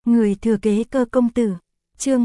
Người thừa kế Cơ công tử. Chương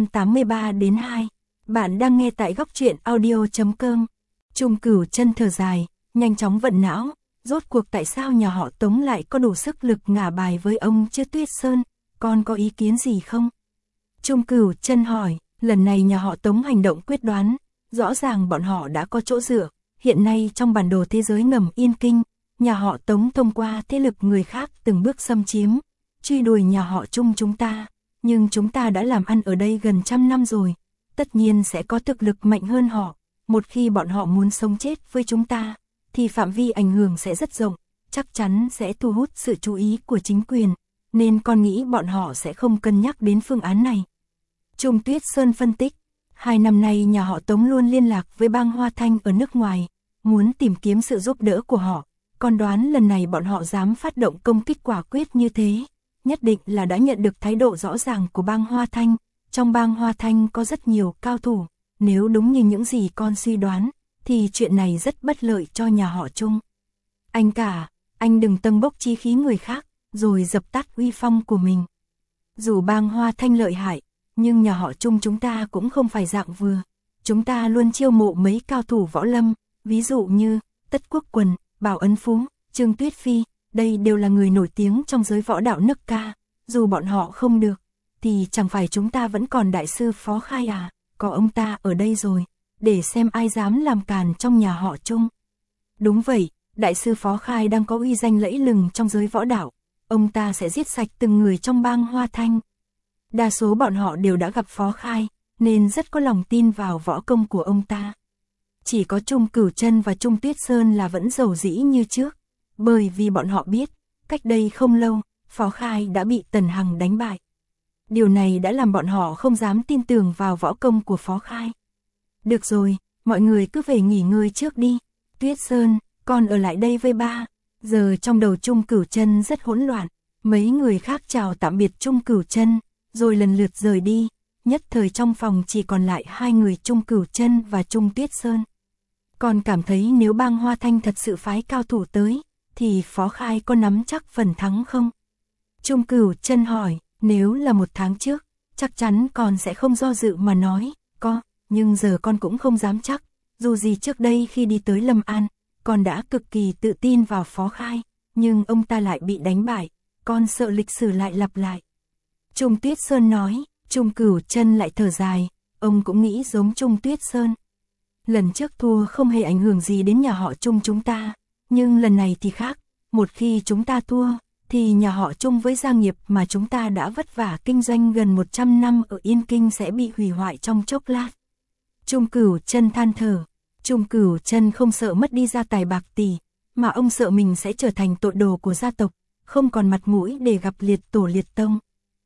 283-2. Bạn đang nghe tại góc truyện audio.com. Trung Cửu Chân thở dài, nhanh chóng vận não, rốt cuộc tại sao nhà họ Tống lại có đủ sức lực ngả bài với ông chứ Tuyết Sơn, con có ý kiến gì không? Trung Cửu Chân hỏi, lần này nhà họ Tống hành động quyết đoán, rõ ràng bọn họ đã có chỗ dựa, hiện nay trong bản đồ thế giới ngầm Yên Kinh, nhà họ Tống thông qua thế lực người khác từng bước xâm chiếm, truy đuổi nhà họ Trung chúng ta, nhưng chúng ta đã làm ăn ở đây gần 100 năm rồi, tất nhiên sẽ có thực lực mạnh hơn họ, một khi bọn họ muốn sống chết với chúng ta, thì phạm vi ảnh hưởng sẽ rất rộng, chắc chắn sẽ thu hút sự chú ý của chính quyền, nên con nghĩ bọn họ sẽ không cân nhắc đến phương án này. Trung Tuyết Sơn phân tích, 2 năm nay nhà họ Tống luôn liên lạc với bang Hoa Thanh ở nước ngoài, muốn tìm kiếm sự giúp đỡ của họ, con đoán lần này bọn họ dám phát động công kích quả quyết như thế, nhất định là đã nhận được thái độ rõ ràng của bang Hoa Thanh, trong bang Hoa Thanh có rất nhiều cao thủ, nếu đúng như những gì con suy đoán, thì chuyện này rất bất lợi cho nhà họ Trung. Anh cả, anh đừng tâng bốc chí khí người khác, rồi dập tắt uy phong của mình. Dù bang Hoa Thanh lợi hại, nhưng nhà họ Trung chúng ta cũng không phải dạng vừa. Chúng ta luôn chiêu mộ mấy cao thủ võ lâm, ví dụ như Tất Quốc Quần, Bảo Ấn Phú, Trương Tuyết Phi, đây đều là người nổi tiếng trong giới võ đạo nước ca. Dù bọn họ không được, thì chẳng phải chúng ta vẫn còn đại sư Phó Khai à, có ông ta ở đây rồi, để xem ai dám làm càn trong nhà họ Trung. Đúng vậy, đại sư Phó Khai đang có uy danh lẫy lừng trong giới võ đạo, ông ta sẽ giết sạch từng người trong bang Hoa Thanh. Đa số bọn họ đều đã gặp Phó Khai, nên rất có lòng tin vào võ công của ông ta. Chỉ có Trung Cửu Chân và Trung Tuyết Sơn là vẫn dầu dĩ như trước, bởi vì bọn họ biết, cách đây không lâu, Phó Khai đã bị Tần Hằng đánh bại. Điều này đã làm bọn họ không dám tin tưởng vào võ công của Phó Khai. Được rồi, mọi người cứ về nghỉ ngơi trước đi. Tuyết Sơn, con ở lại đây với ba. Giờ trong đầu Trung Cửu Chân rất hỗn loạn, mấy người khác chào tạm biệt Trung Cửu Chân, rồi lần lượt rời đi, nhất thời trong phòng chỉ còn lại 2 người Trung Cửu Chân và Trung Tuyết Sơn. Còn cảm thấy nếu bang Hoa Thanh thật sự phái cao thủ tới, thì Phó Khai có nắm chắc phần thắng không? Trung Cửu Chân hỏi, nếu là 1 tháng trước, chắc chắn con sẽ không do dự mà nói, có, nhưng giờ con cũng không dám chắc, dù gì trước đây khi đi tới Lâm An, con đã cực kỳ tự tin vào Phó Khai, nhưng ông ta lại bị đánh bại, con sợ lịch sử lại lặp lại. Trung Tuyết Sơn nói, Trung Cửu Chân lại thở dài, ông cũng nghĩ giống Trung Tuyết Sơn. Lần trước thua không hề ảnh hưởng gì đến nhà họ Trung chúng ta, nhưng lần này thì khác, một khi chúng ta thua, thì nhà họ Trung với gia nghiệp mà chúng ta đã vất vả kinh doanh gần 100 năm ở Yên Kinh sẽ bị hủy hoại trong chốc lát. Trung Cửu Chân than thở, Trung Cửu Chân không sợ mất đi gia tài bạc tỷ, mà ông sợ mình sẽ trở thành tội đồ của gia tộc, không còn mặt mũi để gặp liệt tổ liệt tông.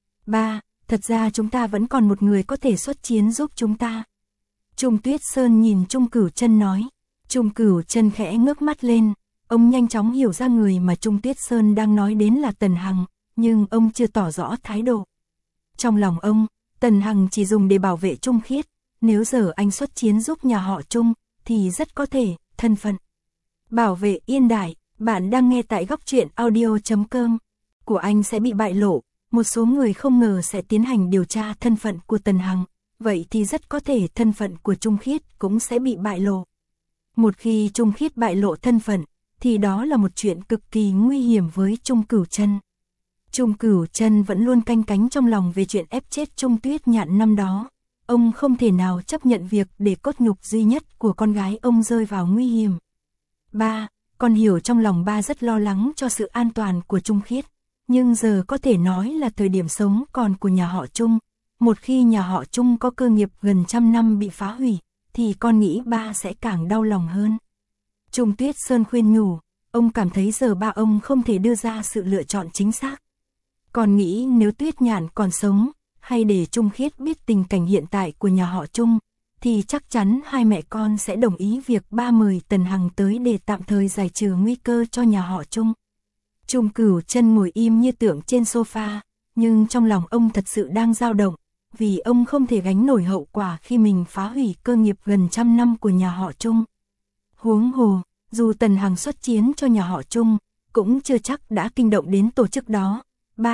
Ba, thật ra chúng ta vẫn còn một người có thể xuất chiến giúp chúng ta. Trung Tuyết Sơn nhìn Trung Cửu Chân nói. Trung Cửu Chân khẽ ngước mắt lên, ông nhanh chóng hiểu ra người mà Trung Tuyết Sơn đang nói đến là Tần Hằng, nhưng ông chưa tỏ rõ thái độ. Trong lòng ông, Tần Hằng chỉ dùng để bảo vệ Trung Khiết, nếu giờ anh xuất chiến giúp nhà họ Trung, thì rất có thể, thân phận bảo vệ Yên Đại, bạn đang nghe tại góc truyện audio.com, của anh sẽ bị bại lộ. Một số người không ngờ sẽ tiến hành điều tra thân phận của Tần Hằng, vậy thì rất có thể thân phận của Trung Khiết cũng sẽ bị bại lộ. Một khi Trung Khiết bại lộ thân phận, thì đó là một chuyện cực kỳ nguy hiểm với Trung Cửu Chân. Trung Cửu Chân vẫn luôn canh cánh trong lòng về chuyện ép chết Trung Tuyết Nhạn năm đó. Ông không thể nào chấp nhận việc để cốt nhục duy nhất của con gái ông rơi vào nguy hiểm. Ba, con hiểu trong lòng ba rất lo lắng cho sự an toàn của Trung Khiết. Nhưng giờ có thể nói là thời điểm sống còn của nhà họ Trung. Một khi nhà họ Trung có cơ nghiệp gần 100 năm bị phá hủy, thì con nghĩ ba sẽ càng đau lòng hơn. Trung Tuyết Sơn khuyên nhủ, ông cảm thấy giờ ba ông không thể đưa ra sự lựa chọn chính xác. Con nghĩ nếu Tuyết Nhạn còn sống, hay để Trung Khiết biết tình cảnh hiện tại của nhà họ Trung, thì chắc chắn hai mẹ con sẽ đồng ý việc ba mời Tần Hằng tới để tạm thời giải trừ nguy cơ cho nhà họ Trung. Trung Cửu Chân ngồi im như tượng trên sofa, nhưng trong lòng ông thật sự đang dao động, vì ông không thể gánh nổi hậu quả khi mình phá hủy cơ nghiệp gần 100 năm của nhà họ Trung. Huống hồ, dù Tần Hằng xuất chiến cho nhà họ Trung, cũng chưa chắc đã kinh động đến tổ chức đó. Ba,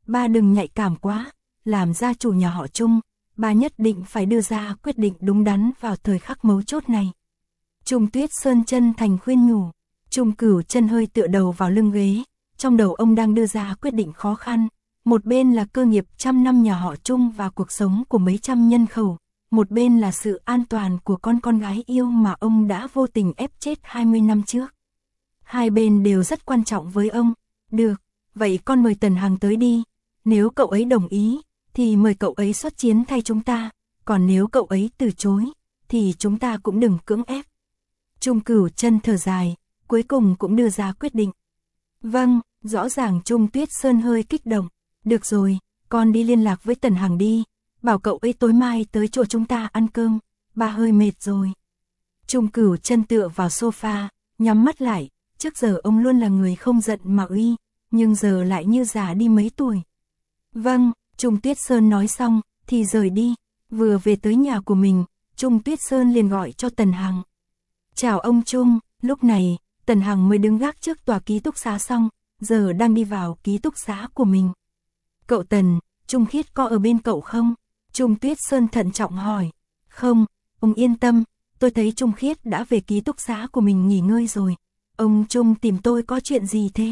ba đừng nhạy cảm quá, làm gia chủ nhà họ Trung, ba nhất định phải đưa ra quyết định đúng đắn vào thời khắc mấu chốt này. Trung Tuyết Sơn chân thành khuyên nhủ, Trung Cửu Chân hơi tựa đầu vào lưng ghế, trong đầu ông đang đưa ra quyết định khó khăn, một bên là cơ nghiệp trăm năm nhà họ Trung và cuộc sống của mấy trăm nhân khẩu, một bên là sự an toàn của con gái yêu mà ông đã vô tình ép chết 20 năm trước. Hai bên đều rất quan trọng với ông. Được, vậy con mời Tần Hằng tới đi, nếu cậu ấy đồng ý, thì mời cậu ấy xuất chiến thay chúng ta, còn nếu cậu ấy từ chối, thì chúng ta cũng đừng cưỡng ép. Trung Cửu Chân thở dài, cuối cùng cũng đưa ra quyết định. Vâng, rõ ràng Trung Tuyết Sơn hơi kích động, được rồi, con đi liên lạc với Tần Hằng đi, bảo cậu ấy tối mai tới chỗ chúng ta ăn cơm, ba hơi mệt rồi. Trung Cửu Chân tựa vào sofa, nhắm mắt lại, trước giờ ông luôn là người không giận mà uy, nhưng giờ lại như già đi mấy tuổi. Vâng, Trung Tuyết Sơn nói xong, thì rời đi, vừa về tới nhà của mình, Trung Tuyết Sơn liền gọi cho Tần Hằng. Chào ông Trung, lúc này, Tần Hằng mới đứng gác trước tòa ký túc xá xong, giờ đang đi vào ký túc xá của mình. Cậu Tần, Trung Khiết có ở bên cậu không? Trung Tuyết Sơn thận trọng hỏi. Không, ông yên tâm, tôi thấy Trung Khiết đã về ký túc xá của mình nghỉ ngơi rồi. Ông Trung tìm tôi có chuyện gì thế?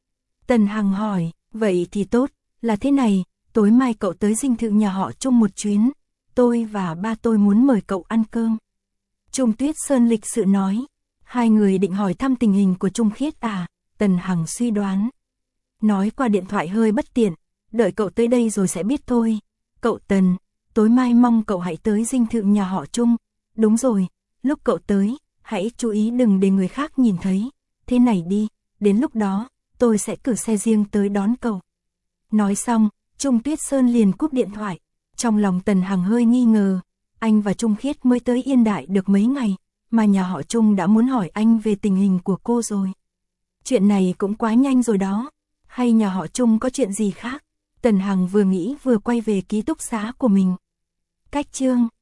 Tần Hằng hỏi, vậy thì tốt, là thế này, tối mai cậu tới dinh thự nhà họ Trung một chuyến, tôi và ba tôi muốn mời cậu ăn cơm. Trung Tuyết Sơn lịch sự nói, hai người định hỏi thăm tình hình của Trung Khiết à? Tần Hằng suy đoán. Nói qua điện thoại hơi bất tiện, đợi cậu tới đây rồi sẽ biết thôi. Cậu Tần, tối mai mong cậu hãy tới dinh thự nhà họ Trung. Đúng rồi, lúc cậu tới, hãy chú ý đừng để người khác nhìn thấy. Thế này đi, đến lúc đó, tôi sẽ cử xe riêng tới đón cậu. Nói xong, Trung Tuyết Sơn liền cúp điện thoại. Trong lòng Tần Hằng hơi nghi ngờ, anh và Trung Khiết mới tới Yên Đại được mấy ngày, mà nhà họ Trung đã muốn hỏi anh về tình hình của cô rồi. Chuyện này cũng quá nhanh rồi đó, hay nhà họ Trung có chuyện gì khác? Tần Hằng vừa nghĩ vừa quay về ký túc xá của mình. Cách chương